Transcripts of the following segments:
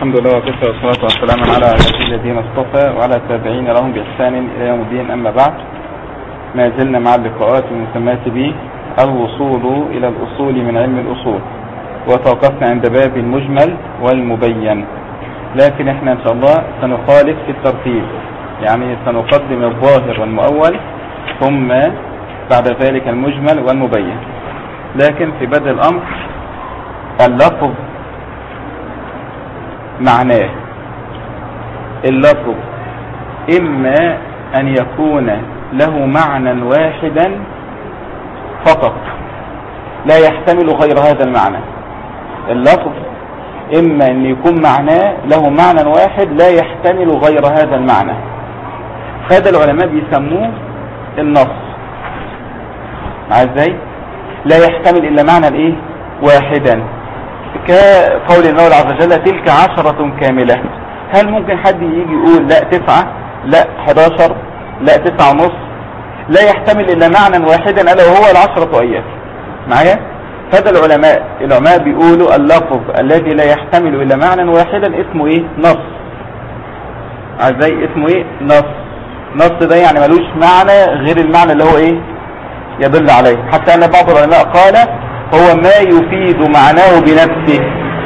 الحمد لله وكفى والصلاة والسلام على الذين اصطفى وعلى التابعين لهم بإحسان إلى يوم الدين. أما بعد، ما زلنا مع اللقاءات المسماة به الوصول إلى الأصول من علم الأصول، وتوقفنا عند باب المجمل والمبين، لكن احنا إن شاء الله سنخالف في الترتيب، يعني سنقدم الظاهر والمؤول ثم بعد ذلك المجمل والمبين. لكن في بدء الأمر اللفظ معناه، اللفظ إما أن يكون له معنى واحدا فقط لا يحتمل غير هذا المعنى. اللفظ إما أن يكون معناه له معنى واحد لا يحتمل غير هذا المعنى، هذا العلماء بيسموه النص. ازاي؟ لا يحتمل إلا معنى واحدا، كقول المولى عز وجل تلك 10 كاملة. هل ممكن حد يجي يقول لا 9، لا 11، لا 9.5؟ لا يحتمل إلا معنى واحدا ألا وهو 10 آيات. معايا؟ هذا العلماء بيقولوا اللفظ الذي لا يحتمل إلا معنى واحدا اسمه نص. ازاي اسمه نص؟ نص ده يعني ملوش معنى غير المعنى اللي هو يدل عليه. حتى أن بعض العلماء قال هو ما يفيد معناه بنفسه.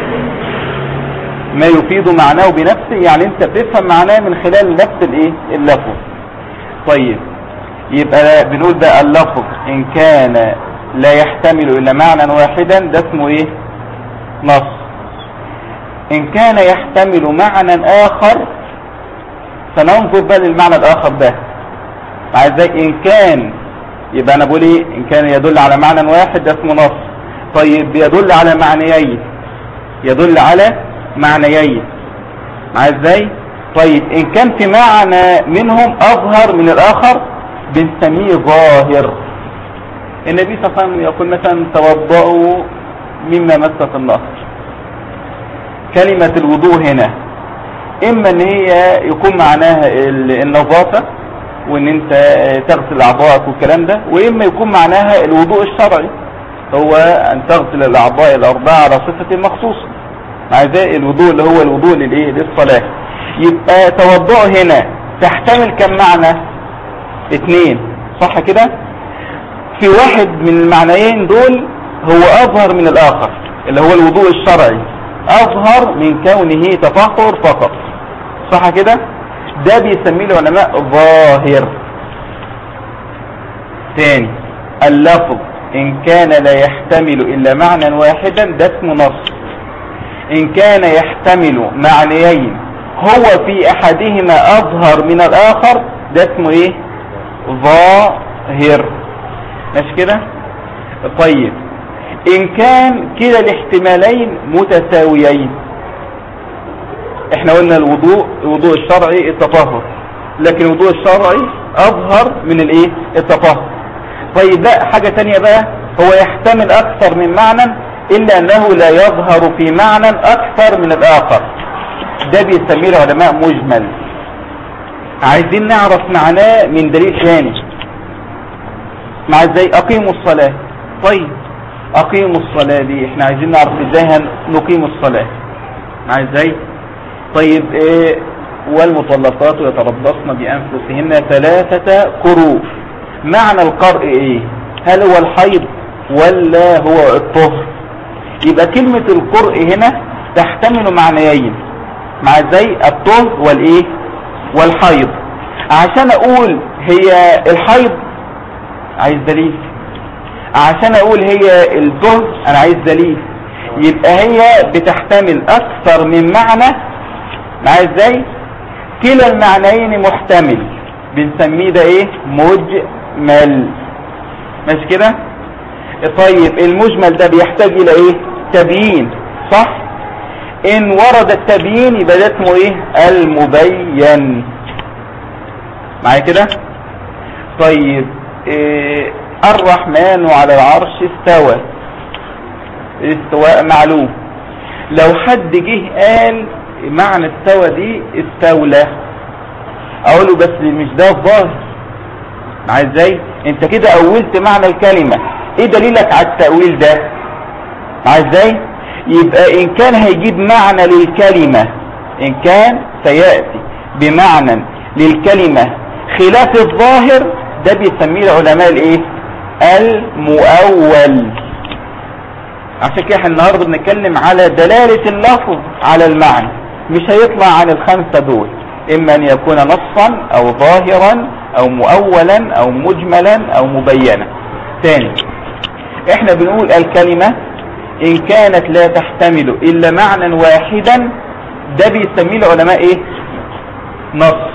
ما يفيد معناه بنفسه يعني انت بتفهم معناه من خلال نفس اللفظ. طيب، يبقى بنقول ده اللفظ ان كان لا يحتمل الا معنى واحدا ده اسمه نص. ان كان يحتمل معنى اخر فننظر بقى للمعنى الاخر ده. ازاي؟ ان كان، يبقى انا بقول ان كان يدل على معنى واحد ده اسمه نص. طيب يدل على معنيين، يدل على معنيين. ازاي؟ طيب ان كان في معنى منهم اظهر من الاخر بنسميه ظاهر. النبي صلى الله عليه وسلم يقول مثلا توضؤوا مما مست النهر. كلمة الوضوء هنا اما ان هي يكون معناها النظافة وان انت تغسل اعضائك والكلام ده، واما يكون معناها الوضوء الشرعي هو ان تغسل الاعضاء الاربعة على صفة مخصوصة. مع ذلك الوضوء اللي هو الوضوء للصلاة. يبقى توضؤ هنا تحتمل كم معنى؟ 2، صح كده؟ في واحد من المعنيين دول هو اظهر من الاخر اللي هو الوضوء الشرعي، اظهر من كونه تطهر فقط، صح كده؟ ده بيسميه العلماء ظاهر. ثاني، اللفظ ان كان لا يحتمل الا معنى واحدا ده اسمه نص. ان كان يحتمل معنيين هو في احدهما اظهر من الاخر ده اسمه ظاهر. ماشي كده؟ طيب ان كان كلا الاحتمالين متساويين، احنا قلنا الوضوء الشرعي التطهر، لكن الوضوء الشرعي اظهر من التطهر. طيب لا، حاجة تانية بقى، هو يحتمل اكثر من معنى الا انه لا يظهر في معنى اكثر من الاخر، ده بيسميه العلماء مجمل. عايزين نعرف معناه من دليل ثاني. مع ازاي؟ اقيموا الصلاة. طيب اقيموا الصلاة دي احنا عايزين نعرف ازاي نقيم الصلاة. مع ازاي؟ طيب والمطلقات يتربصن بأنفسهن 3 قروء. معنى القرء هل هو الحيض ولا هو الطهر؟ يبقى كلمة القرء هنا تحتمل معنيين. مع ازاي؟ الطهر والحيض. عشان اقول هي الحيض عايز دليل، عشان اقول هي الطهر انا عايز دليل. يبقى هي بتحتمل اكثر من معنى. مع ازاي؟ كلا المعنيين محتمل، بنسميه ده مجمل. ماشي كده؟ طيب المجمل ده بيحتاج الى تبيين، صح؟ ان ورد التبيين يبقى ده اسمه المبين. معايا كده؟ طيب الرحمن على العرش استوى. استواء معلوم. لو حد جه قال معنى استوى دي استولى، اقوله بس مش ده الظاهر. ازاي؟ انت كده اولت معنى الكلمة. ايه دليلك على التأويل ده؟ ازاي؟ يبقى ان كان هيجيب معنى للكلمة إن كان سيأتي بمعنى للكلمة خلاف الظاهر ده بيسميه العلماء الايه؟ المؤول. عشان كده احنا النهارده بنتكلم على دلالة اللفظ على المعنى، مش هيطلع عن الخمسة دول، اما ان يكون نصا او ظاهرا او مؤولا او مجملا او مبينا. ثاني، احنا بنقول الكلمة ان كانت لا تحتمل الا معنى واحدا ده بيسميه العلماء ايه؟ نص.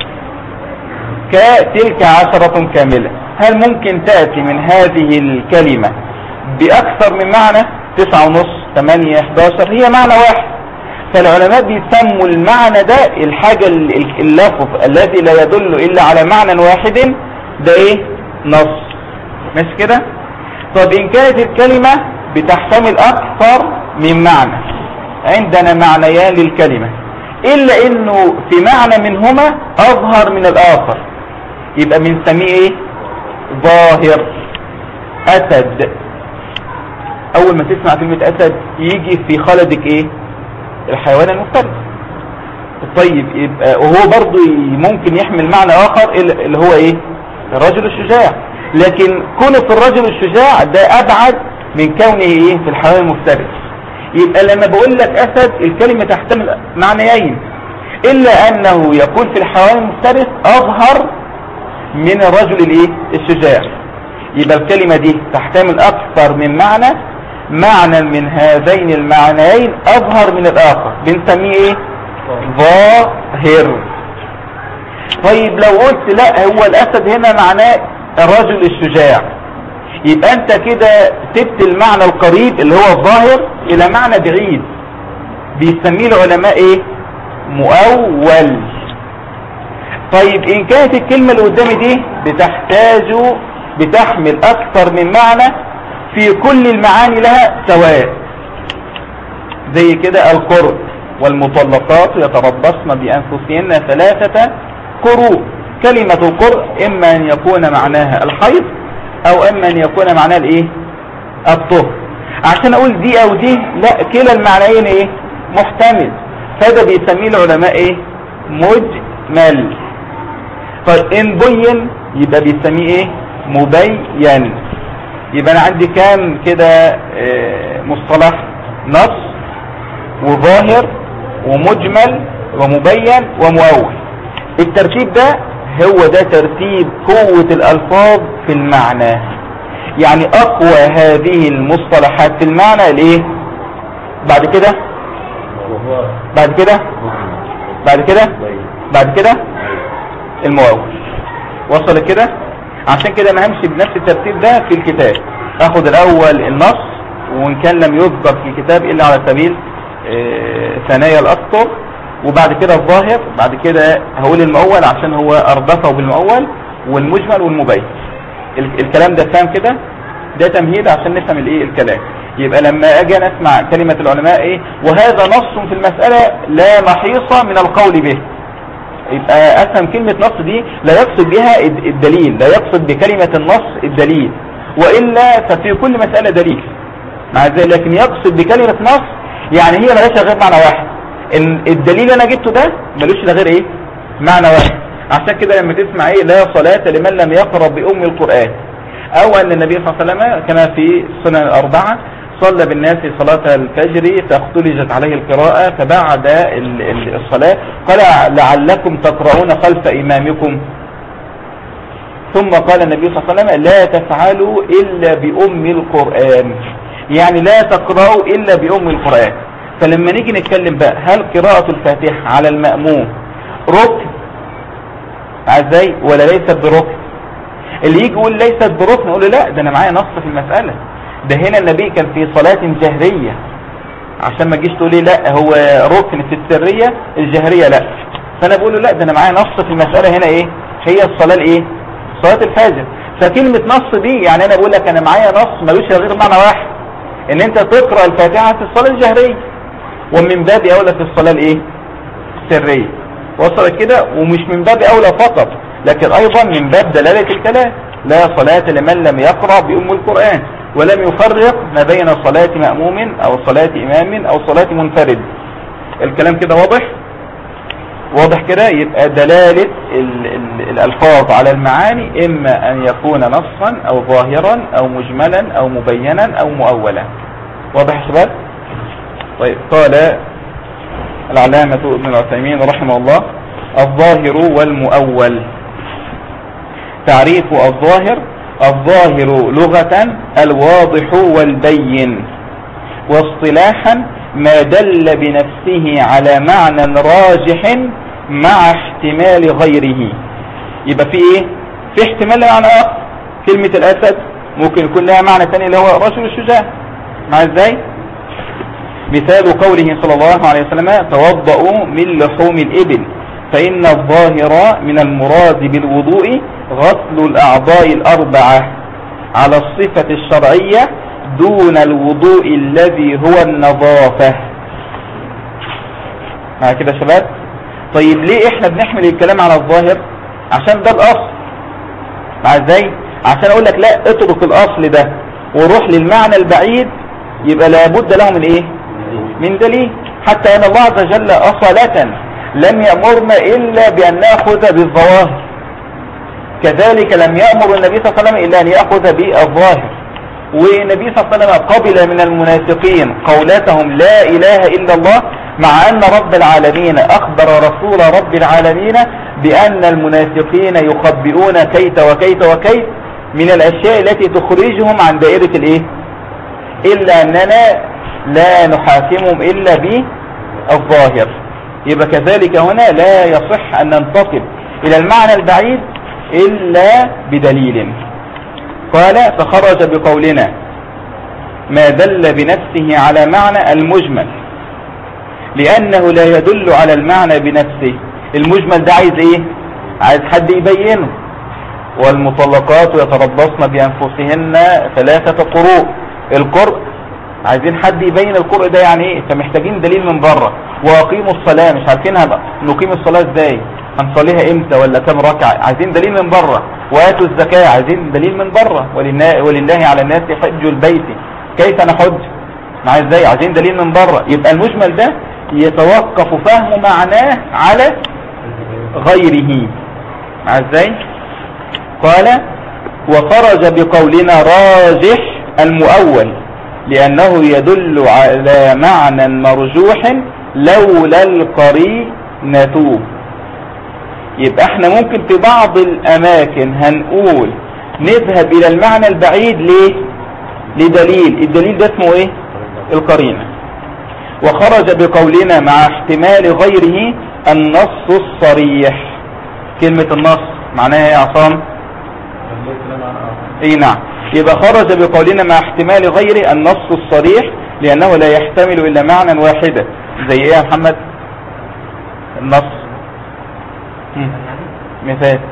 كتلك 10 كاملة، هل ممكن تأتي من هذه الكلمة بأكثر من معنى؟ 9.5 8 11 هي معنى واحد. فالعلماء بيسموا المعنى ده الحاجة اللفظ الذي لا يدل إلا على معنى واحد ده ايه؟ نص. مش كده؟ طب إن كانت الكلمة بتحتمل أكثر من معنى، عندنا معنيان للكلمة إلا إنه في معنى منهما أظهر من الآخر، يبقى بنسميه ايه؟ ظاهر. أسد، أول ما تسمع كلمة أسد يجي في خلدك ايه؟ الحيوان المفترس. طيب يبقى وهو برضو ممكن يحمل معنى آخر اللي هو ايه؟ الرجل الشجاع، لكن كونه في الرجل الشجاع ده أبعد من كونه ايه؟ في الحيوان المفترس. يبقى لما بقول لك أسد الكلمة تحتمل معنيين، إلا أنه يكون في الحيوان المفترس أظهر من الرجل الايه؟ الشجاع. يبقى الكلمة دي تحتمل أكثر من معنى من هذين المعنيين أظهر من الآخر، بنسميه ايه؟ ظاهر. طيب لو قلت لا هو الأسد هنا معناه الرجل الشجاع، يبقى انت كده سبت المعنى القريب اللي هو الظاهر الى معنى بعيد، بيسميه العلماء ايه؟ مؤول. طيب ان كانت الكلمة اللي قدامي دي بتحمل اكثر من معنى في كل المعاني لها سواء، زي كده القرء والمطلقات يتربصن بانفسهن 3 قروء. كلمة القرء اما ان يكون معناها الحيض او اما ان يكون معناها الايه؟ الطهر. عشان اقول دي او دي لا، كلا المعنيين ايه؟ محتمل، فده بيسميه العلماء ايه؟ مجمل. طيب ان بين يبقى بيسميه ايه؟ مبين. يبقى انا عندي كام كده مصطلح؟ نص وظاهر ومجمل ومبين ومؤول. الترتيب ده هو ده ترتيب قوة الألفاظ في المعنى، يعني أقوى هذه المصطلحات في المعنى الايه؟ بعد كده المؤول. وصل كده؟ عشان كده انا همشي بنفس الترتيب ده في الكتاب، اخد الاول النص، وان كان لم يذكر في الكتاب الا على سبيل ثنايا الاسطر، وبعد كده الظاهر، بعد كده هقول المؤول عشان هو اردفه بالمؤول، والمجمل والمبين. الكلام ده فاهم كده؟ ده تمهيد عشان نفهم الايه الكلام. يبقى لما اجي اسمع كلمة العلماء ايه؟ وهذا نص في المسألة لا محيص من القول به، يبقى افهم كلمة نص دي لا يقصد بها الدليل، لا يقصد بكلمة النص الدليل، وإلا ففي كل مسألة دليل مع ذلك، لكن يقصد بكلمة نص يعني هي ملهاش غير معنى واحد. ان الدليل اللي انا جبته ده ملوش غير ايه؟ معنى واحد. عشان كده لما تسمع ايه؟ لا صلاة لمن لم يقرأ بأم القرآن، او ان النبي صلى الله عليه وسلم كما في السنن الأربعة صلى بالناس صلاة الفجر فاختلجت عليه القراءة، فبعد الصلاة قال لعلكم تقرؤون خلف إمامكم، ثم قال النبي صلى الله عليه وسلم لا تفعلوا إلا بأم القرآن، يعني لا تقرأوا إلا بأم القرآن. فلما نيجي نتكلم بقى هل قراءة الفاتحة على المأموم ركن ازاي ولا ليست بركن؟ اللي يجي يقول ليست بركن نقول له لا، ده انا معايا نص في المسألة، ده هنا النبي كان في صلاة جهرية، عشان ما تجيش تقول لي لا هو ركن في السرية الجهرية لا. فانا بقول له لا، ده انا معايا نص في المسألة هنا ايه؟ هي الصلاة الايه؟ صلاة الفجر. فكلمة نص دي يعني انا بقول لك انا معايا نص ملوش غير معنى واحد، ان انت تقرأ الفاتحة في الصلاة الجهرية، ومن باب اولى في الصلاة الايه؟ السرية. وصلت كده؟ ومش من باب اولى فقط، لكن ايضا من باب دلالة الكلام، لا صلاة لمن لم يقرأ بأم القرآن، ولم يفرق ما بين صلاة مأموم او صلاة امام او صلاة منفرد. الكلام كده واضح؟ واضح كده؟ يبقى دلالة الألفاظ على المعاني إما أن يكون نصا أو ظاهرا أو مجملا أو مبينا أو مؤولا. واضح يا شباب؟ طيب، قال العلامة ابن العثيمين رحمه الله: الظاهر والمؤول. تعريف الظاهر: الظاهر لغة الواضح والبين، واصطلاحا ما دل بنفسه على معنى راجح مع احتمال غيره. يبقى في ايه؟ في احتمال لمعنى اخر. كلمة الاسد ممكن يكون لها معنى ثاني اللي هو الرجل الشجاع. مع ازاي؟ مثال قوله صلى الله عليه وسلم: توضؤوا من لحوم الابل، فإن الظاهر من المراد بالوضوء غسل الأعضاء الأربعة على الصفة الشرعية دون الوضوء الذي هو النظافة. مع كده يا شباب؟ طيب ليه احنا بنحمل الكلام على الظاهر؟ عشان ده الأصل. مع ازاي؟ عشان اقول لك لا، اترك الأصل ده وروح للمعنى البعيد، يبقى لابد له من ايه؟ من دليل. حتى ان الله عز وجل أصالة لم يأمرنا إلا بأن نأخذ بالظواهر، كذلك لم يأمر النبي صلى الله عليه وسلم إلا أن يأخذ بالظاهر. والنبي صلى الله عليه وسلم قبل من المنافقين قولتهم لا إله إلا الله، مع أن رب العالمين أخبر رسول رب العالمين بأن المنافقين يخبئون كيت وكيت وكيت من الأشياء التي تخرجهم عن دائرة الإيه؟ إلا أننا لا نحاكمهم إلا بالظاهر. يبقى كذلك هنا لا يصح أن ننتقل إلى المعنى البعيد إلا بدليل. قال: فخرج بقولنا ما دل بنفسه على معنى المجمل، لأنه لا يدل على المعنى بنفسه. المجمل ده عايز ايه؟ عايز حد يبينه. والمطلقات يتربصن بأنفسهن 3 قروء. القرء عايزين حد يبين القرء ده يعني ايه، فمحتاجين دليل من بره. واقيموا الصلاة، مش عارفينها بقى نقيم الصلاة ازاي، هنصليها امتى ولا كم ركعة، عايزين دليل من بره. واتوا الزكاة، عايزين دليل من بره. ولله على الناس حج البيت كيف نحج، مع ازاي، عايزين دليل من بره. يبقى المجمل ده يتوقف فهم معناه على غيره. مع ازاي؟ قال: وخرج بقولنا راجح المؤول، لأنه يدل على معنى مرجوح لولا القرينة. يبقى احنا ممكن في بعض الأماكن هنقول نذهب إلى المعنى البعيد ليه؟ لدليل. الدليل ده اسمه ايه؟ القرينة. وخرج بقولنا مع احتمال غيره النص الصريح. كلمة النص معناها ايه يا عصام؟ اي نعم. يبقى خرج بقولنا مع احتمال غيره النص الصريح، لأنه لا يحتمل إلا معنى واحدا. زي ايه يا محمد؟ النص مثال.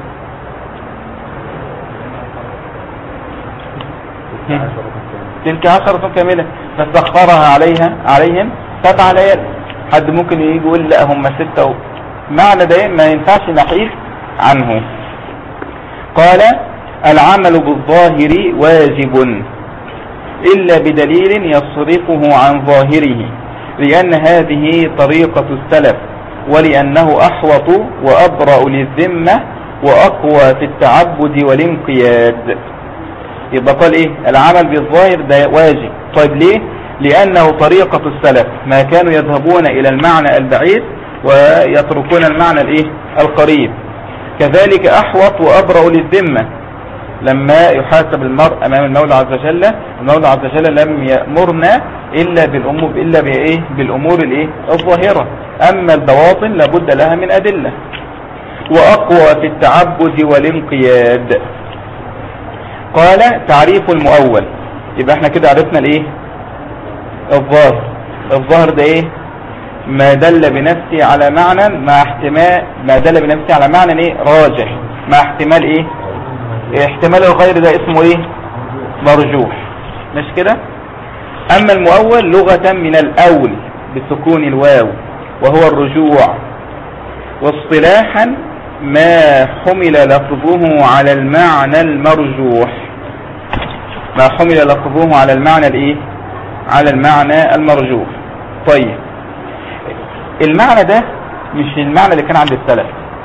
تلك 10 كاملة فاستغفرها عليهم 7 ليال. حد ممكن يجي يقول لا هم 6 معنى ده ما ينفعش نحيف عنه. قال: العمل بالظاهر واجب إلا بدليل يصرفه عن ظاهره، لأن هذه طريقة السلف، ولأنه أحوط وأبرأ للذمة وأقوى في التعبد والانقياد. يبقى قال إيه؟ العمل بالظاهر ده واجب. طيب ليه؟ لأنه طريقة السلف، ما كانوا يذهبون إلى المعنى البعيد ويتركون المعنى الإيه؟ القريب. كذلك أحوط وأبرأ للذمة، لما يحاسب المرء أمام المولى عز وجل، المولى عز وجل لم يأمرنا إلا بالأمور الإيه؟ الظاهرة. أما البواطن لابد لها من أدلة. وأقوى في التعبد والانقياد. قال: تعريف المؤول. يبقى احنا كده عرفنا الايه؟ الظاهر. الظاهر ده ايه؟ ما دل بنفسه على معنى مع احتمال، ما دل بنفسه على معنى ايه؟ راجح مع احتمال ايه؟ احتمال الغير ده اسمه ايه؟ مرجوح. مش كده؟ اما المؤول لغة من الاول بسكون الواو وهو الرجوع. واصطلاحا ما حمل لفظه على المعنى المرجوح. ما حمل لفظه على المعنى الايه؟ على المعنى المرجوح. طيب المعنى ده مش المعنى اللي كان عند السلف.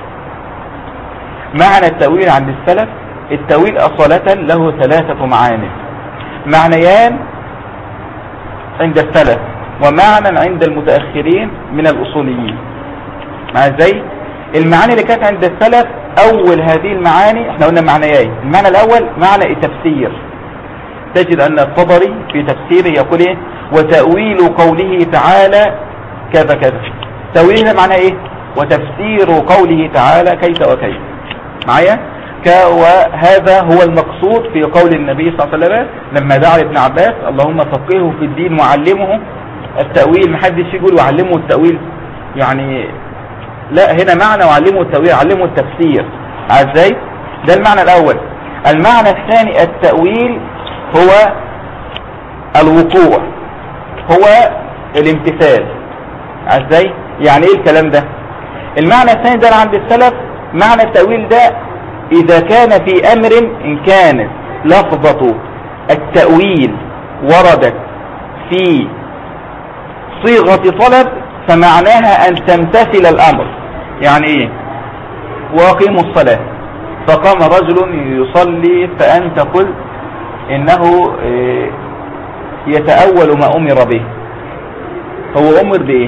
معنى التأويل عند السلف، التأويل أصالة له 3 معاني، معنيان عند السلف ومعنى عند المتأخرين من الأصوليين. مع ازاي؟ المعاني اللي كانت عند السلف، أول هذه المعاني احنا قلنا معنيين. المعنى الأول معنى التفسير، تجد أن الطبري في تفسيره يقول ايه؟ وتأويل قوله تعالى كذا كذا. تأويل ده معناه ايه؟ وتفسير قوله تعالى كيف وكيف. معايا؟ وهذا هو المقصود في قول النبي صلى الله عليه وسلم لما دعا ابن عباس اللهم فقهه في الدين وعلمه التأويل. محدش يقول وعلمه التأويل، يعني لا، هنا معنى وعلمه التأويل، علمه التفسير. ازاي؟ ده المعنى الأول. المعنى الثاني التأويل هو الوقوع، هو الامتثال. ازاي؟ يعني ايه الكلام ده؟ المعنى الثاني ده عند السلف، معنى التأويل ده إذا كان في أمر إن كانت لفظة التأويل وردت في صيغة طلب فمعناها أن تمتثل الأمر. يعني إيه؟ وأقيموا الصلاة، فقام رجل يصلي فأنت قلت إنه يتأول ما أمر به. هو أمر بإيه؟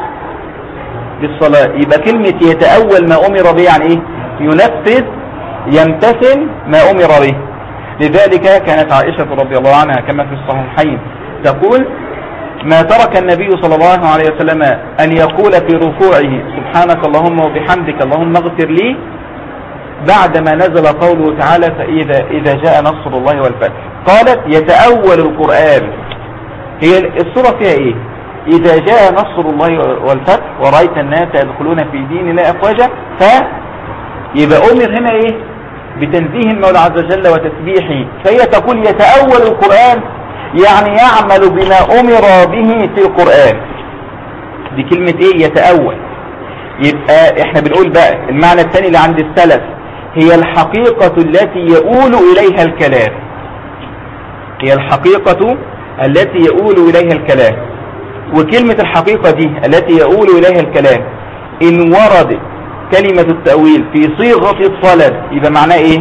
بالصلاة. يبقى كلمة يتأول ما أمر به يعني إيه؟ ينفذ، يمتثل ما أمر به. لذلك كانت عائشة رضي الله عنها كما في الصحيحين تقول ما ترك النبي صلى الله عليه وسلم أن يقول في ركوعه سبحانك اللهم وبحمدك اللهم اغفر لي بعدما نزل قوله تعالى فإذا جاء نصر الله والفتح. قالت يتأول القرآن. هي السورة فيها إيه؟ إذا جاء نصر الله والفتح ورأيت الناس يدخلون في دين الله أفواجا. فيبقى أمر هنا إيه؟ بتنزيه المولى عز وجل وتسبيحه. فهي تقول يتأول القرآن يعني يعمل بما أمر به في القرآن. دي كلمة إيه؟ يتأول. يبقى إحنا بنقول بقى المعنى الثاني اللي عند السلف هي الحقيقة التي يؤول إليها الكلام. هي الحقيقة التي يؤول إليها الكلام. وكلمة الحقيقة دي التي يؤول إليها الكلام إن وردت كلمة التأويل في صيغة الطلب يبقى معناه إيه؟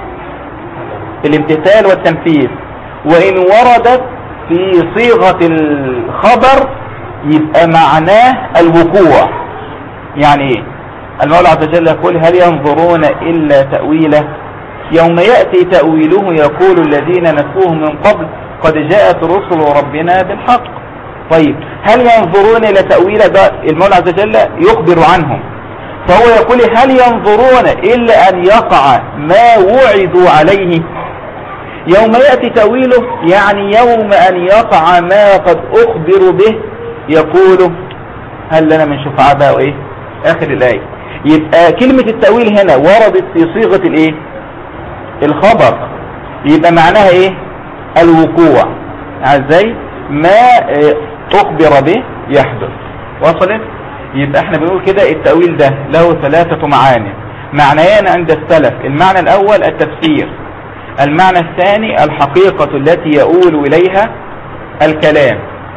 الامتثال والتنفيذ. وإن وردت في صيغة الخبر يبقى معناه الوقوع. يعني إيه؟ المولى عز وجل يقول هل ينظرون إلا تأويله يوم يأتي تأويله يقول الذين نسوه من قبل قد جاءت رسل ربنا بالحق. طيب هل ينظرون إلى تأويله؟ ده المولى عز وجل يخبر عنهم. فهو يقول هل ينظرون إلا أن يقع ما وعدوا عليه يوم يأتي تأويله، يعني يوم أن يقع ما قد أخبروا به يقولوا هل لنا من شفعاء بقى وإيه آخر الآية. يبقى كلمة التأويل هنا وردت في صيغة الإيه؟ الخبر. يبقى معناها إيه؟ الوقوع. ازاي؟ ما أخبر به يحدث. وصلت؟ يبقى احنا بنقول كده التأويل ده له 3 معاني. معنيان عند السلف، المعنى الأول التفسير، المعنى الثاني الحقيقة التي يؤول إليها الكلام.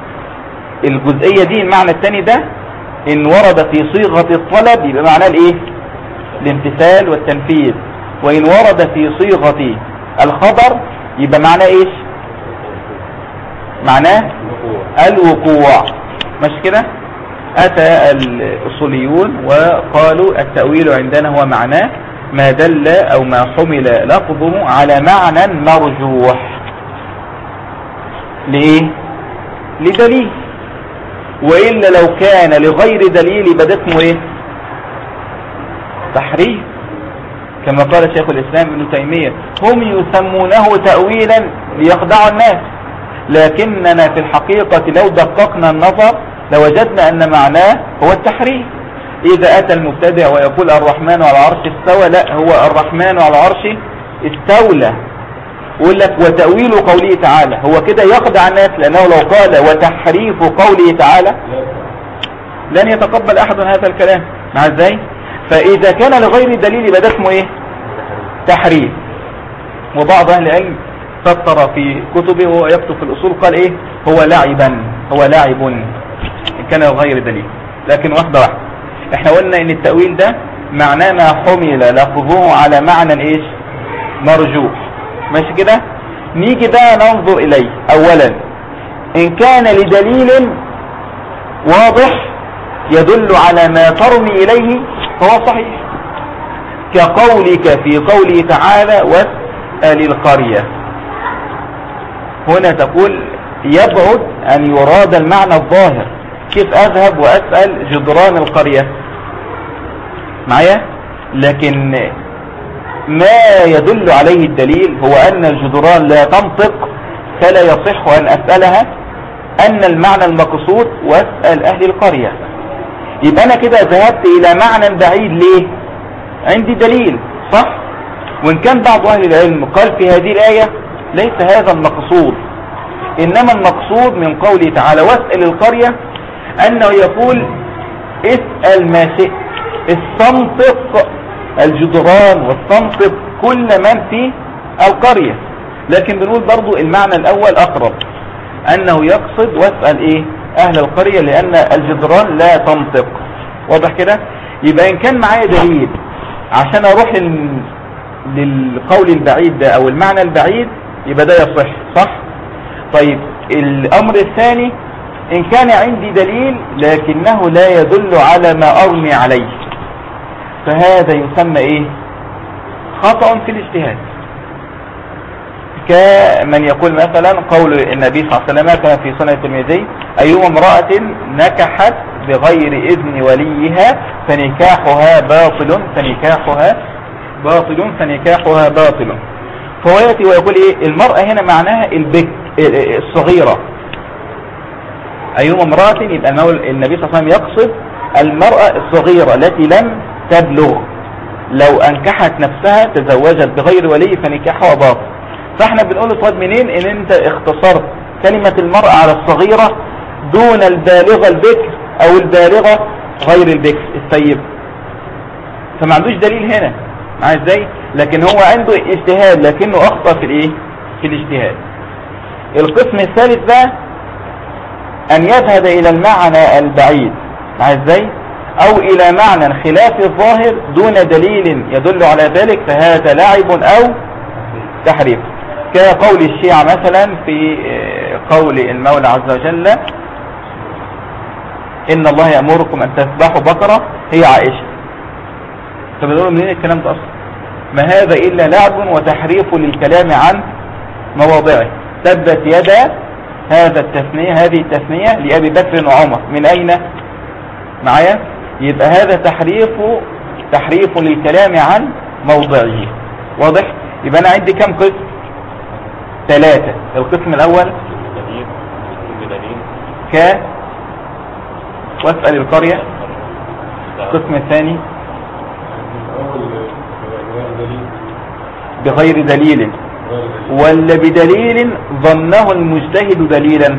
الجزئية دي المعنى الثاني ده إن ورد في صيغة الطلب يبقى معناه الإيه؟ الامتثال والتنفيذ. وإن ورد في صيغة الخبر يبقى معناه إيش؟ معناه الوقوع. مش كده؟ أتى الأصوليون وقالوا التأويل عندنا هو معناه ما دل أو ما حمل لفظه على معنى مرجوح. ليه؟ لدليل. وإلا لو كان لغير دليل يبقى ده اسمه إيه؟ تحريف. كما قال شيخ الإسلام ابن تيمية هم يسمونه تأويلا ليخدعوا الناس، لكننا في الحقيقة لو دققنا النظر لوجدنا أن معناه هو التحريف. إذا أتى المبتدع ويقول الرحمن على العرش استوى، لا، هو الرحمن على العرش استولى. يقول لك وتأويل قوله تعالى، هو كده يخدع الناس، لأنه لو قال وتحريف قوله تعالى لن يتقبل أحد هذا الكلام. مع ازاي؟ فإذا كان لغير دليل يبقى ده اسمه إيه؟ تحريف. وبعض أهل العلم فسر في كتبه وهو يكتب في الأصول قال إيه؟ هو لعبا، هو لاعب إن كان لغير دليل. لكن واحدة واحدة، احنا قلنا ان التأويل ده معناه ما حمل لفظه على معنى ايش؟ مرجوح. ماشي كده. نيجي بقى ننظر اليه. اولا ان كان لدليل واضح يدل على ما ترمي اليه فهو صحيح، كقولك في قوله تعالى واسأل القرية. هنا تقول يبعد ان يراد المعنى الظاهر، كيف اذهب واسأل جدران القرية معايا؟ لكن ما يدل عليه الدليل هو ان الجدران لا تنطق فلا يصح ان اسألها، ان المعنى المقصود واسأل اهل القرية. يبقى انا كده ذهبت الى معنى بعيد. ليه؟ عندي دليل صح. وان كان بعض اهل العلم قال في هذه الآية ليس هذا المقصود، انما المقصود من قوله تعالى واسأل القرية انه يقول اسأل ما شئت، استنطق الجدران واستنطق كل من في القرية. لكن بنقول برضو المعنى الاول اقرب، انه يقصد واسأل ايه؟ اهل القرية، لان الجدران لا تنطق. واضح كده؟ يبقى ان كان معايا دليل عشان اروح للقول البعيد ده او المعنى البعيد يبقى ده يصح صح. طيب الامر الثاني ان كان عندي دليل لكنه لا يدل على ما ارمي عليه فهذا يسمى ايه؟ خطأ في الاجتهاد. كمن يقول مثلا قول النبي صلى الله عليه وسلم كما في سنة الترمذي ايما امرأة نكحت بغير اذن وليها فنكاحها باطل فنكاحها باطل. فهو يأتي ويقول ايه؟ المرأة هنا معناها الصغيرة. ايما امرأة، يبقى النبي صلى الله عليه وسلم يقصد المرأة الصغيرة التي لم تبلغ، لو انكحت نفسها تزوجت بغير ولي فنكاحها باطل. فاحنا بنقول طيب منين ان انت اختصرت كلمة المرأة على الصغيرة دون البالغة البكر او البالغة غير البكر السيب؟ فما عندوش دليل هنا معايا ازاي؟ لكن هو عنده اجتهاد لكنه اخطأ في الايه؟ في الاجتهاد. القسم الثالث بقى ان يذهب الى المعنى البعيد معايا ازاي؟ او الى معنى خلاف الظاهر دون دليل يدل على ذلك، فهذا لعب او تحريف. كقول الشيعة مثلا في قول المولى عز وجل ان الله يأمركم ان تذبحوا بقرة هي عائشة. فبنقول منين الكلام ده اصلا؟ ما هذا الا لعب وتحريف للكلام عن مواضعه. تبت يدا هذه التثنية لأبي بكر وعمر، من اين معايا؟ يبقى هذا تحريف للكلام عن موضعه. واضح؟ يبقى انا عندي كم قسم؟ 3. القسم الاول واسأل القرية. القسم الثاني بغير دليل ولا بدليل ظنه المجتهد دليلا.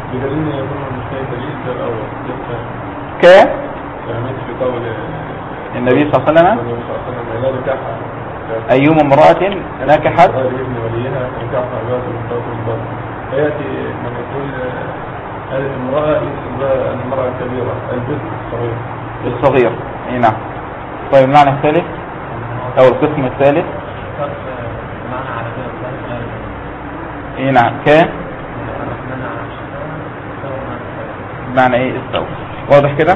النبي صلى الله عليه وسلم أيما امرأة نكحت فيأتي من يقول هذه المرأة الكبيرة البنت الصغير. اي نعم. طيب المعنى الثالث او القسم الثالث اي نعم معنى ايه؟ استوى. واضح كده؟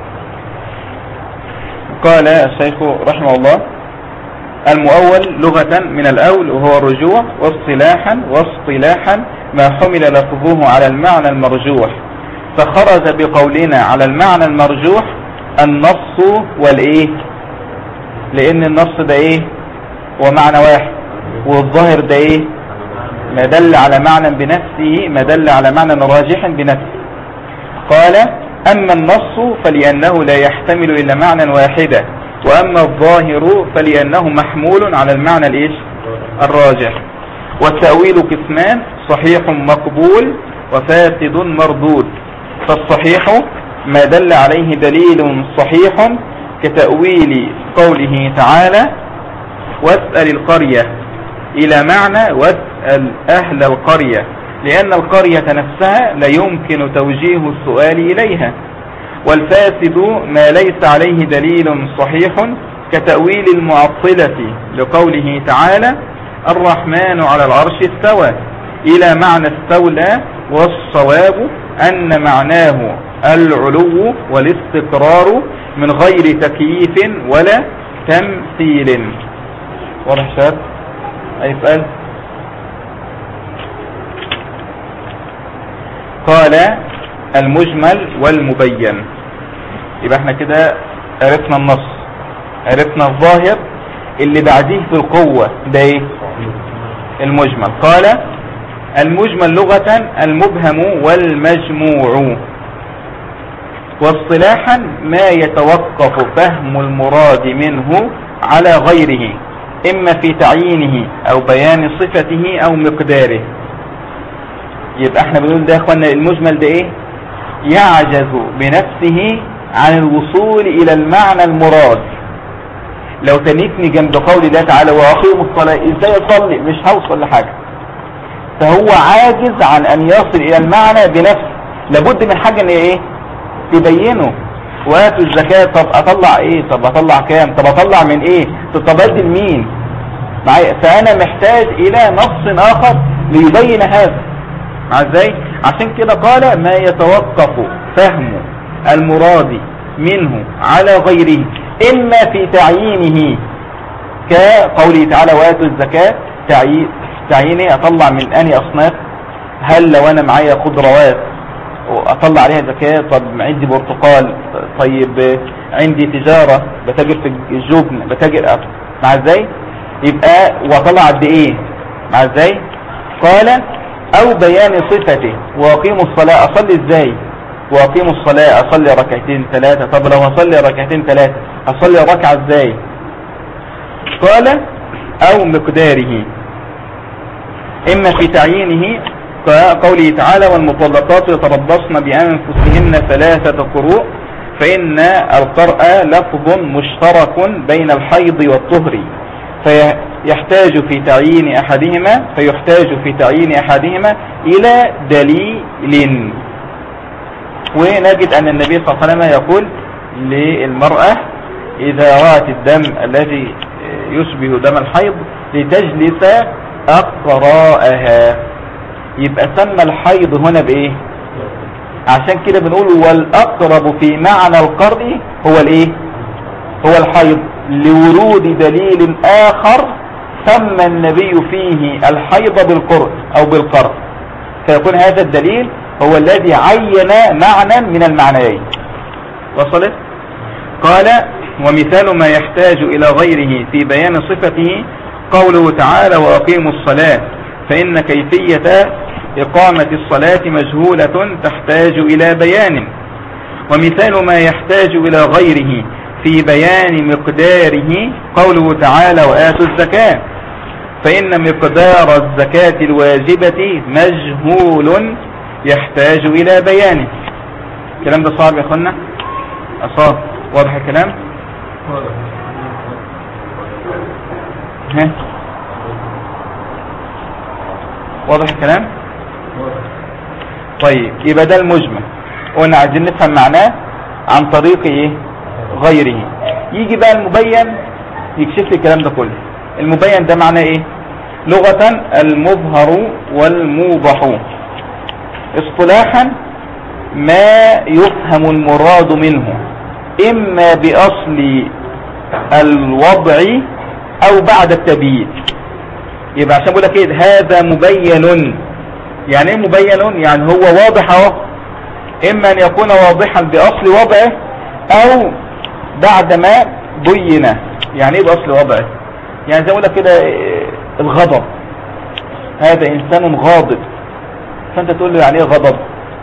قال الشيخ رحمه الله المؤول لغة من الأول وهو الرجوع، واصطلاحا ما حمل لفظه على المعنى المرجوح، فخرج بقولنا على المعنى المرجوح النص والإيه، لأن النص ده إيه؟ ومعنى واحد، والظاهر ده إيه؟ ما دل على معنى بنفسه، ما دل على معنى راجح بنفسه. قال أما النص فلأنه لا يحتمل إلا معنى واحدا، وأما الظاهر فلأنه محمول على المعنى الإيش؟ الراجح. والتأويل قسمان: صحيح مقبول وفاسد مردود. فالصحيح ما دل عليه دليل صحيح كتأويل قوله تعالى واسأل القرية إلى معنى واسأل أهل القرية، لأن القرية نفسها لا يمكن توجيه السؤال إليها. والفاسد ما ليس عليه دليل صحيح كتأويل المعطلة لقوله تعالى الرحمن على العرش استوى إلى معنى استولى، والصواب أن معناه العلو والاستقرار من غير تكييف ولا تمثيل. واضح شاب؟ أي سؤال؟ قال المجمل والمبين. يبقى احنا كده عرفنا النص، عرفنا الظاهر، اللي بعديه في القوة ده ايه؟ المجمل. قال المجمل لغة المبهم والمجموع، واصطلاحا ما يتوقف فهم المراد منه على غيره إما في تعيينه أو بيان صفته أو مقداره. يبقى احنا بنقول ده يا اخوانا المجمل ده ايه؟ يعجز بنفسه عن الوصول إلى المعنى المراد. لو تنيتني جنب قول الله تعالى وأقيموا الصلاة، ازاي اصلي؟ مش هوصل لحاجة. فهو عاجز عن ان يصل الى المعنى بنفسه، لابد من حاجة ان ايه؟ تبينه. واتوا الزكاة، طب اطلع ايه؟ طب اطلع كام؟ طب اطلع من ايه؟ طب ادي لمين؟ فانا محتاج الى نص اخر ليبين هذا. ازاي؟ عشان كده قال ما يتوقف فهم المراد منه على غيره اما في تعيينه كقوله تعالى واتوا الزكاة، تعييني اطلع من اني اصناف. هل لو انا معايا خضروات واطلع عليها زكاة؟ طب عندي برتقال، طيب عندي تجارة بتاجر في الجبن، بتاجر مع ازاي؟ يبقى واطلع قد ايه؟ مع ازاي؟ قال او بيان صفته. واقيموا الصلاة، اصلي ازاي؟ واقيموا الصلاة، اصلي ركعتين ثلاثة. طب لو هصلي ركعتين ثلاثة اصلي ركعة ازاي؟ قال او مقداره اما في تعيينه كقوله تعالى والمطلقات يتربصن بانفسهن 3 قروء، فان القرء لفظ مشترك بين الحيض والطهر فيحتاج في تعيين احدهما الى دليل. ونجد ان النبي صلى الله عليه وسلم يقول للمرأة اذا رأت الدم الذي يشبه دم الحيض لتجلس اقراءها. يبقى سمى الحيض هنا بايه؟ عشان كده بنقول والاقرب في معنى القرء هو الايه؟ هو الحيض، لورود دليل اخر سمى النبي فيه الحيض بالقرء او بالقرء، فيكون هذا الدليل هو الذي عين معنى من المعنيين. وصلت؟ قال ومثال ما يحتاج الى غيره في بيان صفته قوله تعالى واقيموا الصلاة، فإن كيفية إقامة الصلاة مجهولة تحتاج إلى بيان. ومثال ما يحتاج إلى غيره في بيان مقداره قوله تعالى وآتوا الزكاة، فإن مقدار الزكاة الواجبة مجهول يحتاج إلى بيانه. الكلام ده صعب يا أخوانا؟ أصاب؟ واضح الكلام؟ واضح الكلام؟ طيب يبقى ده المجمل، قلنا عايزين نفهم معناه عن طريق ايه؟ غيره. يجي بقى المبين يكشف لي الكلام ده كله. المبين ده معناه ايه؟ لغة المظهر والموضح، اصطلاحا ما يفهم المراد منه اما باصل الوضع او بعد التبيين. يبقى عشان بقول لك ايه هذا مبين. يعني ايه مبين؟ يعني هو واضح اهو، اما ان يكون واضحا باصل وضعه او بعد ما بين. يعني ايه باصل وضعه؟ يعني زي ما اقول لك كده الغضب، هذا انسان غاضب، فانت تقول له يعني ايه غضب؟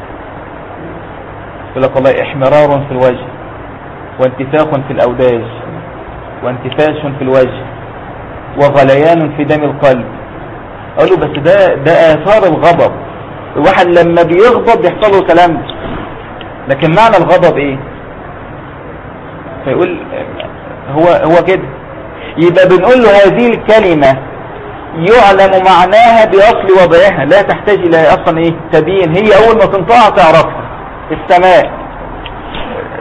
يقول لك والله احمرار في الوجه وانتفاخ في الاوداج وانتفاش في الوجه وغليان في دم القلب. اقول له بس ده اثار الغضب، الواحد لما بيغضب بيحصل له كلام ده، لكن معنى الغضب ايه؟ فيقول هو كده. يبقى بنقول له هذه الكلمة يعلم معناها باصل وضعها، لا تحتاج الى اصلا ايه تبيين، هي اول ما تنطقها تعرفها. السماء،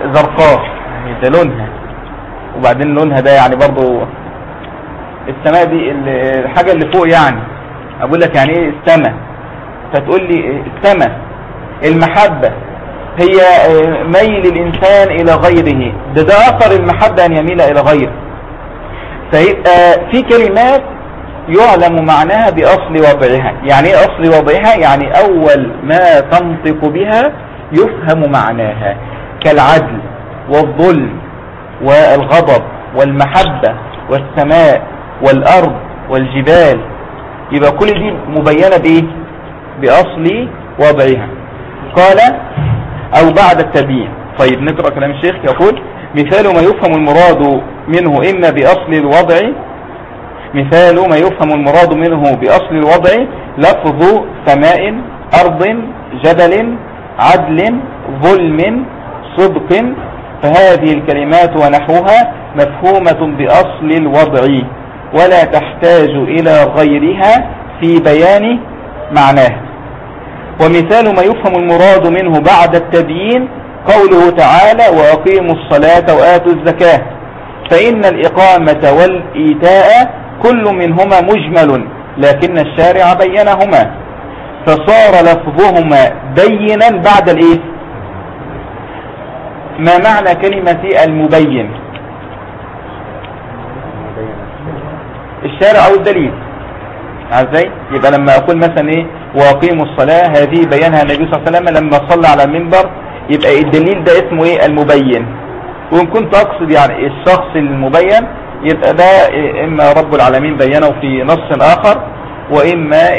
زرقاء، يعني ده لونها، وبعدين لونها ده يعني برضو السماء دي الحاجة اللي فوق، يعني اقول لك يعني ايه السماء، فتقول لي السماء المحبة هي ميل الانسان الى غيره، ده اثر المحبة ان يميل الى غيره. فيبقى في كلمات يعلم معناها باصل وضعها. يعني ايه اصل وضعها؟ يعني اول ما تنطق بها يفهم معناها، كالعدل والظلم والغضب والمحبة والسماء والارض والجبال، يبقى كل دي مبينة بايه؟ باصل وضعها. قال او بعد التبيين. طيب نقرأ كلام الشيخ. يقول مثال ما يفهم المراد منه اما باصل الوضع، مثال ما يفهم المراد منه باصل الوضع لفظ سماء، ارض، جبل، عدل، ظلم، صدق، فهذه الكلمات ونحوها مفهومة باصل الوضع ولا تحتاج الى غيرها في بيان معناه. ومثال ما يفهم المراد منه بعد التبيين قوله تعالى وأقيموا الصلاة وآتوا الزكاة، فإن الإقامة والإيتاء كل منهما مجمل لكن الشارع بينهما، فصار لفظهما بينا بعد الإيه؟ ما معنى كلمة المبين؟ الشارع أو الدليل. ازاي؟ يبقى لما اقول مثلا ايه واقيموا الصلاة، هذه بيانها النبي صلى الله عليه وسلم لما صلى على المنبر، يبقى الدليل ده اسمه ايه؟ المبين. وان كنت اقصد يعني الشخص المبين، يبقى ده اما رب العالمين بينه في نص اخر، واما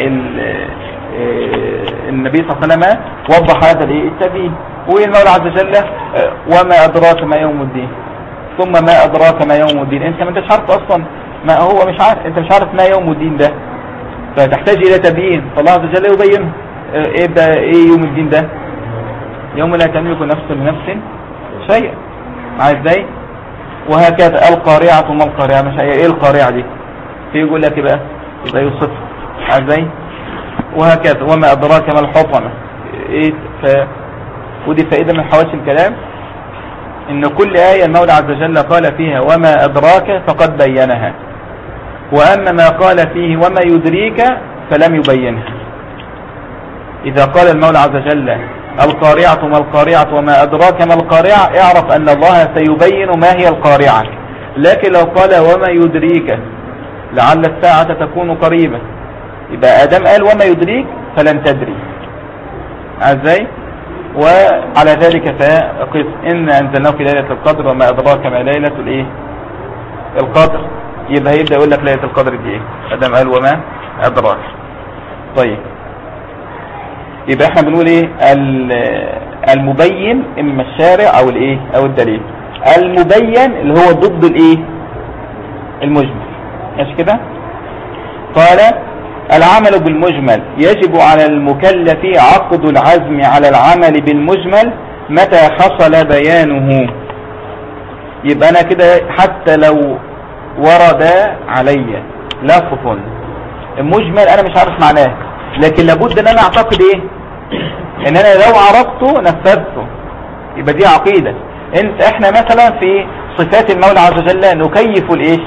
النبي صلى الله عليه وسلم وضح هذا التبيين. والمولى عز وجل وما ادراك ما يوم الدين، ثم ما ادراك ما يوم الدين. انت ما انتش عارف اصلا، ما هو مش عارف، انت مش عارف ما يوم الدين ده، فتحتاج الى تبيين، فالله عز وجل يبينه. ايه ده؟ ايه يوم الدين ده؟ يوم لا تملك نفس لنفس شيئا. عايز ازاي؟ وهكذا القارعة ما القارعة، مش ايه القارعة دي؟ في يقول لك بقى يبقى يوصف. عايز ازاي؟ وهكذا وما ادراك ما الحطمة. ايه ودي فائدة من حواشي الكلام، ان كل آية المولى عز وجل قال فيها وما ادراك فقد بينها، واما ما قال فيه وما يدريك فلم يبينها. اذا قال المولى عز وجل القارعة ما القارعة وما ادراك ما القارعة، اعرف ان الله سيبين ما هي القارعة. لكن لو قال وما يدريك لعل الساعة تكون قريبة، يبقى ادم قال وما يدريك فلن تدري. ازاي؟ وعلى ذلك فقس إن أنزلناه في ليلة القدر وما أدراك ما ليلة الإيه؟ القدر. يبقى هيبدأ يقول لك ليلة القدر دي إيه؟ أدم قال وما أدراك. طيب يبقى احنا بنقول إيه؟ المبين إما الشارع أو الإيه؟ أو الدليل. المبين اللي هو ضد الإيه؟ المجمل. مش كده؟ قال العمل بالمجمل يجب على المكلف عقد العزم على العمل بالمجمل متى حصل بيانه. يبقى انا كده حتى لو ورد علي لفظ مجمل انا مش عارف معناه، لكن لابد ان انا اعتقد ايه؟ ان انا لو عرفته نفذته. يبقى دي عقيدة. احنا مثلا في صفات المولى عز وجل نكيف الايش؟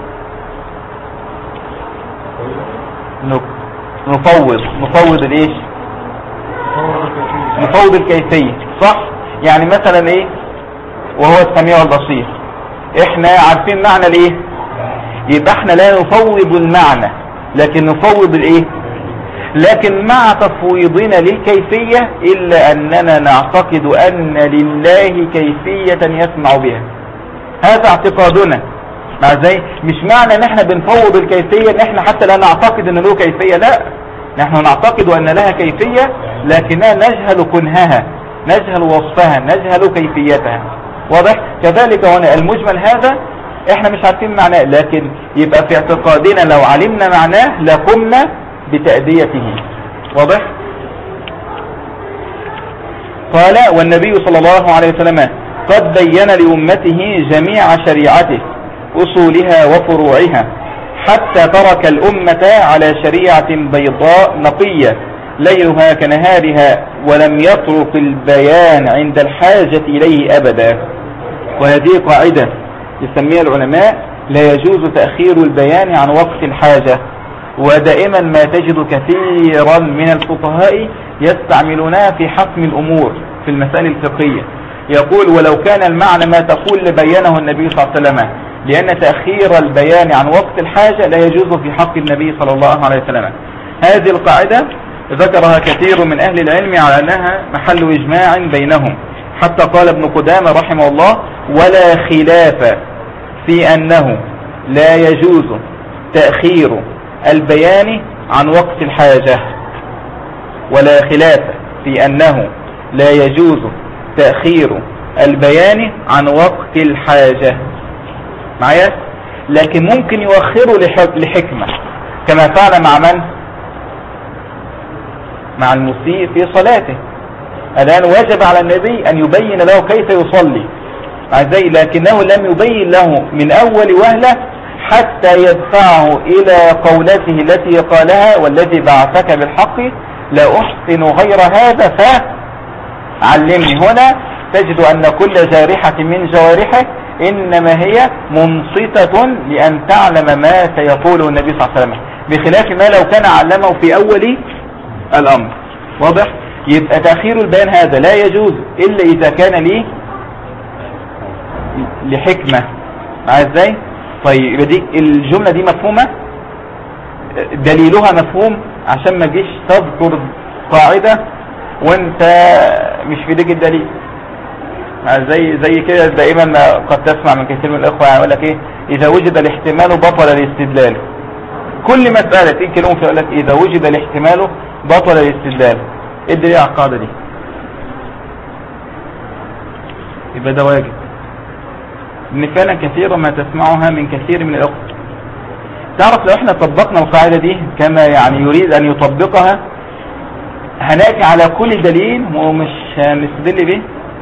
نفوض الايش؟ نفوض الكيفية. صح؟ يعني مثلا ايه؟ وهو السميع البصير، احنا عارفين معنى الايه؟ يبقى احنا لا نفوض المعنى لكن نفوض الايه؟ لكن مع تفويضنا للكيفية الا اننا نعتقد ان لله كيفية يسمع بها. هذا اعتقادنا. مع ازاي؟ مش معنى ان احنا بنفوض الكيفية ان احنا حتى لا نعتقد ان له كيفية، لا، نحن نعتقد ان لها كيفية لكننا نجهل كنهها، نجهل وصفها، نجهل كيفيتها. واضح؟ كذلك هنا المجمل هذا احنا مش عارفين معناه، لكن يبقى في اعتقادنا لو علمنا معناه لقمنا بتأديته. واضح؟ قال والنبي صلى الله عليه وسلم قد بين لأمته جميع شريعته أصولها وفروعها حتى ترك الأمة على شريعة بيضاء نقية ليلها كنهارها ولم يترك البيان عند الحاجة إليه أبدا. وهذه قاعدة يسميها العلماء لا يجوز تأخير البيان عن وقت الحاجة، ودائما ما تجد كثيرا من الفقهاء يستعملونها في حسم الأمور في المسائل الفقهية. يقول ولو كان المعنى ما تقول لبينه النبي صلى الله عليه وسلم، لأن تأخير البيان عن وقت الحاجة لا يجوز في حق النبي صلى الله عليه وسلم. هذه القاعدة ذكرها كثير من أهل العلم على أنها محل إجماع بينهم، حتى قال ابن قدامة رحمه الله ولا خلاف في أنه لا يجوز تأخير البيان عن وقت الحاجة، ولا خلاف في أنه لا يجوز تأخير البيان عن وقت الحاجة معايا، لكن ممكن يؤخره لحكمة، كما فعل مع من؟ مع المسيء في صلاته. الآن وجب على النبي أن يبين له كيف يصلي، لكنه لم يبين له من أول وهلة حتى يدفعه إلى قولته التي قالها والذي بعثك بالحق لا أحسن غير هذا فعلمني. هنا تجد أن كل جارحة من جوارحه إنما هي منصتة لأن تعلم ما سيقوله النبي صلى الله عليه وسلم، بخلاف ما لو كان علمه في أول الأمر. واضح؟ يبقى تأخير البيان هذا لا يجوز إلا إذا كان ليه لحكمة. ازاي؟ طيب دي الجملة دي مفهومة، دليلها مفهوم، عشان ما تجيش تذكر قاعدة وانت مش في ديك الدليل. زي كده دائما قد تسمع من كثير من الإخوة يعني يقول لك ايه إذا وجد الاحتمال بطل الاستدلال. كل مسألة تنكلهم في يقول لك إذا وجد الاحتمال بطل الاستدلال. ايه الدليل على القاعدة دي؟ يبقى ده واجب، ان فعلا كثيرا ما تسمعها من كثير من الأخوة. تعرف لو احنا طبقنا القاعدة دي كما يعني يريد ان يطبقها هنأتي على كل دليل ومش هنستدل به.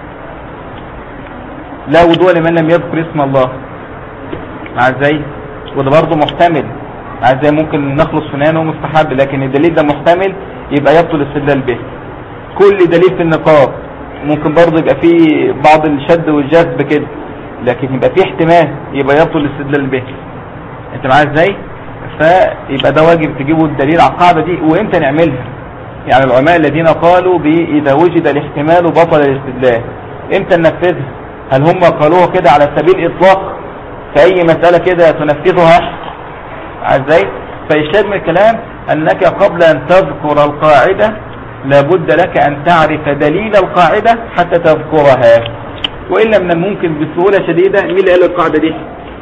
لا وضوء لمن لم يذكر اسم الله. ازاي؟ وده برضه محتمل. ازاي ممكن نخلص سنانه مستحب، لكن الدليل ده محتمل يبقى يبطل الاستدلال به. كل دليل في النقاط ممكن برضه يبقى فيه بعض الشد والجذب كده، لكن يبقى فيه احتمال يبقى يبطل الاستدلال به. انت معايا ازاي؟ فيبقى ده واجب تجيبوا الدليل على القاعدة دي وامتى نعملها. يعني العلماء الذين قالوا إذا وجد الاحتمال بطل الاستدلال امتى ننفذها؟ هل هم قالوها كده على سبيل اطلاق في اي مسألة كده تنفذها؟ ازاي؟ فإشهاد من الكلام انك قبل ان تذكر القاعدة لابد لك ان تعرف دليل القاعدة حتى تذكرها، وإلا من الممكن بسهولة شديدة مين اللي قال القاعدة دي؟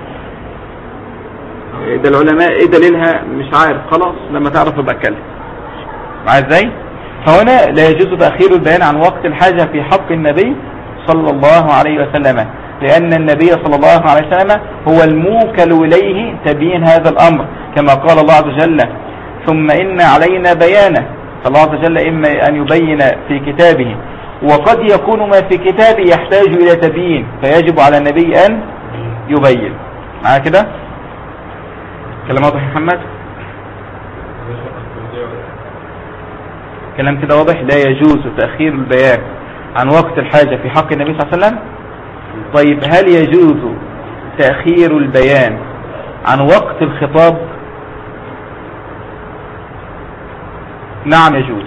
ده العلماء ايه دليلها مش عارف، خلاص لما تعرف يبقى اتكلم. معايا ازاي؟ فهنا لا يجوز تأخير البيان عن وقت الحاجة في حق النبي صلى الله عليه وسلم، لأن النبي صلى الله عليه وسلم هو الموكل إليه تبيين هذا الأمر، كما قال الله عز وجل ثم إن علينا بيانه. فالله عز وجل إما أن يبين في كتابه، وقد يكون ما في كتابه يحتاج إلى تبيين فيجب على النبي أن يبين. معايا كده؟ كلام واضح يا محمد؟ كلام كده واضح. لا يجوز تأخير البيان عن وقت الحاجة في حق النبي صلى الله عليه وسلم. طيب هل يجوز تأخير البيان عن وقت الخطاب؟ نعم يجوز.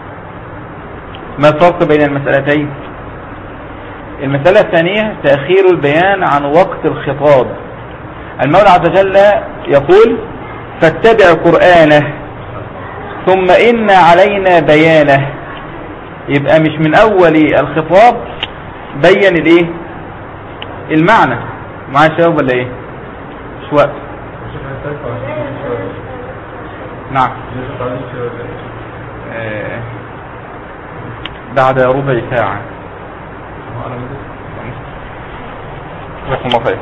ما الفرق بين المسألتين؟ المسألة الثانية تأخير البيان عن وقت الخطاب. المولى عز وجل يقول فاتبع قرآنه ثم إن علينا بيانه. يبقى مش من أول الخطاب بين الايه المعنى. معايا شباب ولا ايه؟ مش وقت. نعم. بعد ربع ساعة. جزاكم الله خير.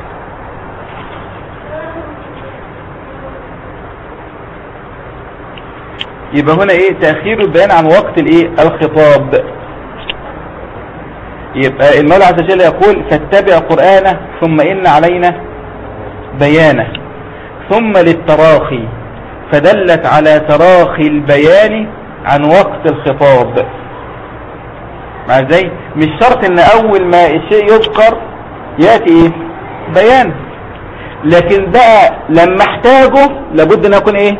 يبقى هنا ايه تأخير البيان عن وقت الايه الخطاب. يبقى المولى عز وجل يقول فاتبع قرآنه ثم إن علينا بيانه، ثم للتراخي فدلت على تراخي البيان عن وقت الخطاب. مع ازاي؟ مش شرط ان اول ما الشيء يذكر يأتي ايه بيان. لكن بقى لما احتاجه لابد ان اكون ايه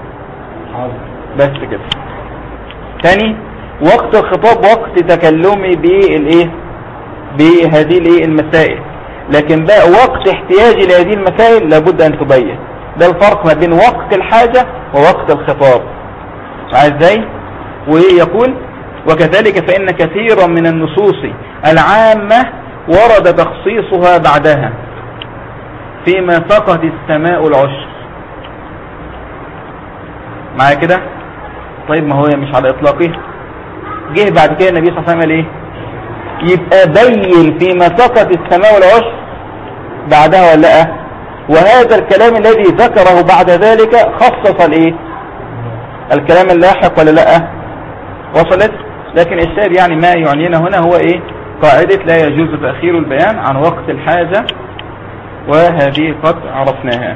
بس كده. تاني وقت الخطاب وقت تكلمي بالايه بهذه الايه المسائل، لكن بقى وقت احتياجي لهذه المسائل لابد ان تبين. ده الفرق ما بين وقت الحاجة ووقت الخطاب. ازاي؟ ويقول وكذلك فإن كثيرا من النصوص العامة ورد تخصيصها بعدها فيما فقد السماء العشر. معايا كده؟ طيب ما هو مش على إطلاقه، جه بعد كده النبي صلى الله عليه وسلم ايه يبقى بين فيما فقد السماء العشر بعدها ولا لا؟ وهذا الكلام الذي ذكره بعد ذلك خصص الايه الكلام اللاحق ولا لا؟ وصلت. لكن الشاهد يعني ما يعنينا هنا هو ايه قاعدة لا يجوز تأخير البيان عن وقت الحاجة، وهذه قد عرفناها.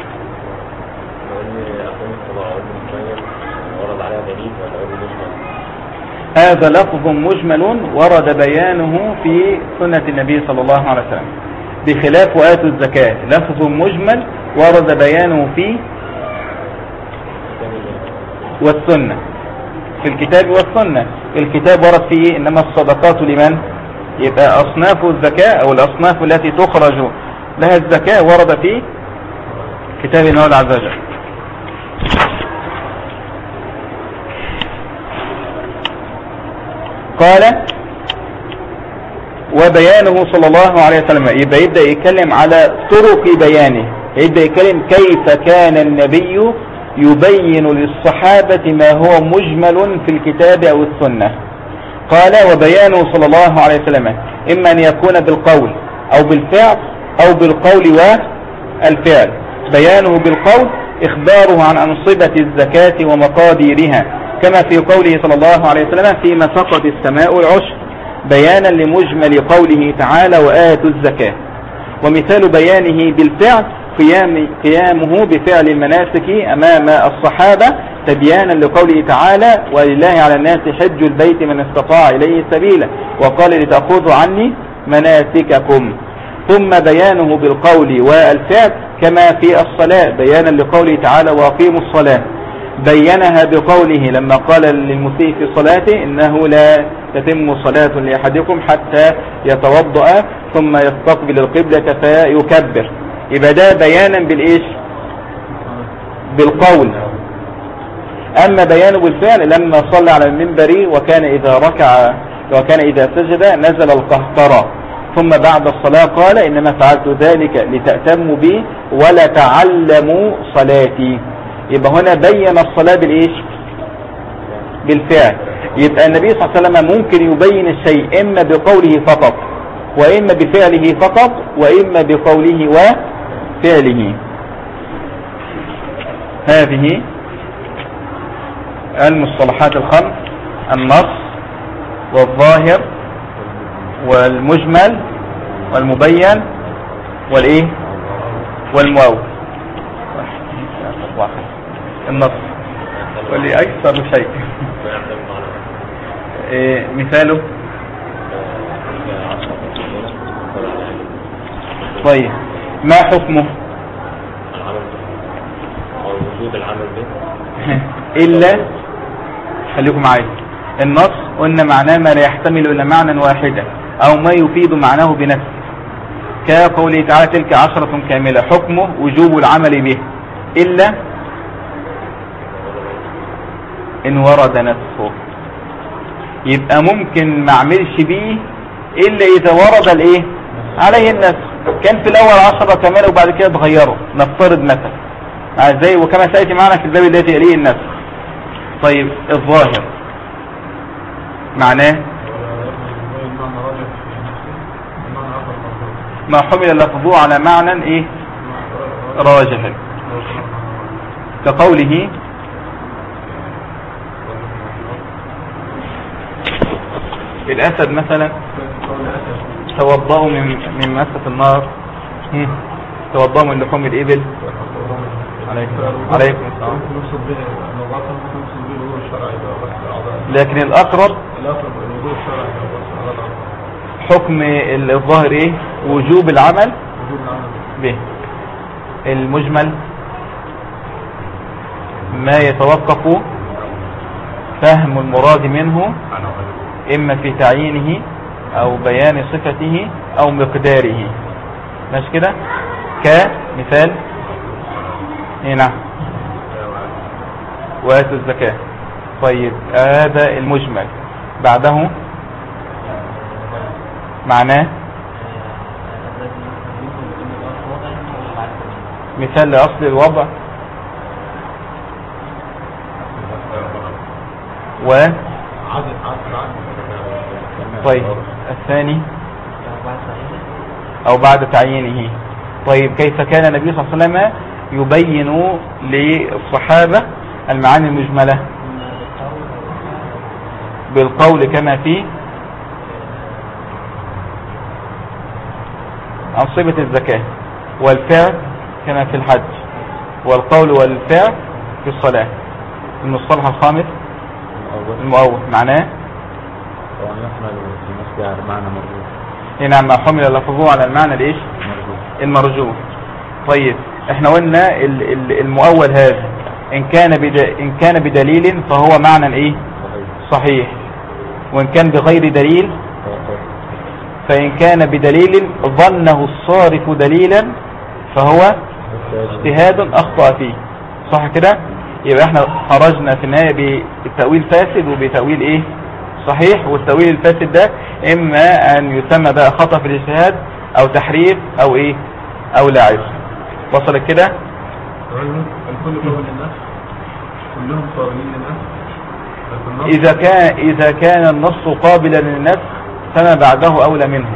هذا لفظ مجمل ورد بيانه في سنة النبي صلى الله عليه وسلم، بخلاف وآتوا الزكاة لفظ مجمل ورد بيانه في والسنة، في الكتاب والسنة. الكتاب ورد فيه إنما الصدقات لمن؟ يبقى أصناف الزكاة أو الأصناف التي تخرج لها الزكاة ورد في كتاب المولى عز وجل. قال وبيانه صلى الله عليه وسلم، يبدأ يتكلم على طرق بيانه، يبدأ يتكلم كيف كان النبي يبين للصحابة ما هو مجمل في الكتاب أو السنة. قال وبيانه صلى الله عليه وسلم إما أن يكون بالقول أو بالفعل أو بالقول والفعل. بيانه بالقول إخباره عن أنصبة الزكاة ومقاديرها كما في قوله صلى الله عليه وسلم فيما فقد السماء العشر، بيانا لمجمل قوله تعالى وآتوا الزكاة. ومثال بيانه بالفعل قيامه بفعل المناسك أمام الصحابة تبيانا لقوله تعالى ولله على الناس حج البيت من استطاع إليه سبيلا، وقال لتأخذوا عني مناسككم. ثم بيانه بالقول والفعل كما في الصلاة بيانا لقوله تعالى وأقيموا الصلاة، بينها بقوله لما قال للمسيء في صلاته إنه لا تتم صلاة لأحدكم حتى يتوضأ ثم يستقبل القبلة فيكبر. يبقى ده بيانا بالإيش؟ بالقول. أما بيانه بالفعل لما صلى على المنبر وكان إذا ركع وكان إذا سجد نزل القهقرة، ثم بعد الصلاة قال إنما فعلت ذلك لتأتموا بي ولا تعلموا صلاتي. يبقى هنا بين الصلاة بالإيش؟ بالفعل. يبقى النبي صلى الله عليه وسلم ممكن يبين الشيء إما بقوله فقط وإما بفعله فقط وإما بقوله وفعله. هذه المصطلحات الخمس: النص والظاهر والمجمل والمبين والإيه والمؤول. النص ولأكثر شيء مثاله. طيب ما حكمه؟ وجود العمل به إلا خليكم معايا. النص قلنا معناه ما لا يحتمل إلا معنى واحدا أو ما يفيد معناه بنفسه، كقوله تعالى تلك 10 كاملة. حكمه وجوب العمل به إلا إن ورد نسخه. يبقى ممكن ما اعملش بيه إلا إذا ورد الإيه عليه النسخ. كان في الأول 10 كاملة وبعد كده تغيره، نفترض مثلا ازاي، وكما سيأتي معنا في الباب الذي يليه النسخ. طيب الظاهر معناه ما حمل لفظه على معنى ايه راجح، كقوله الأسد مثلا توضأوا من مسة النار، توضأوا من لحوم الإبل. عليكم السلام. لكن الأقرب حكم الظاهر ايه؟ وجوب العمل به. المجمل ما يتوقف فهم المراد منه اما في تعيينه او بيان صفته او مقداره. ماشي كده؟ كمثال هنا وآتوا الزكاة. طيب هذا المجمل، بعده معناه مثال لأصل الوضع و طيب الثاني أو بعد تعيينه. طيب كيف كان النبي صلى الله عليه وسلم يبين للصحابة المعاني المجملة؟ بالقول كما في أنصبة الزكاة، والفعل كما في الحج، والقول والفعل في الصلاة. المصطلح الخامس المؤول معناه هنا ما حمل لفظه على المعنى الايش؟ المرجوح. طيب احنا قلنا المؤول هذا ان كان بدليل فهو معنى ايه؟ صحيح. وان كان بغير دليل، فان كان بدليل ظنه الصارف دليلا فهو اجتهاد اخطأ فيه. صح كده؟ يبقى احنا خرجنا في النهاية بتأويل فاسد وبتأويل ايه؟ صحيح. والتأويل الفاسد ده اما ان يسمى بقى خطأ في الاجتهاد او تحريف او ايه؟ او لاعب. وصلت كده؟ الكل قابل للنفس، كلهم قابلين للنفس. اذا كان النص قابلا للنفس فما بعده اولى منه.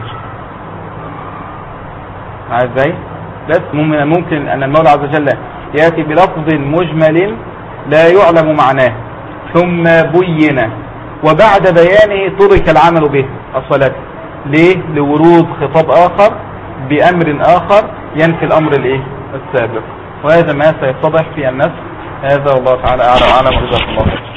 عارف ازاي؟ بس ممكن ان المولى عز وجل ياتي بلفظ مجمل لا يعلم معناه ثم بين، وبعد بيانه ترك العمل به الصلاة. ليه؟ لورود خطاب آخر بأمر آخر ينفي الأمر الايه؟ السابق. وهذا ما سيتضح في النسخ. هذا والله تعالى أعلم. وجزاكم الله خير.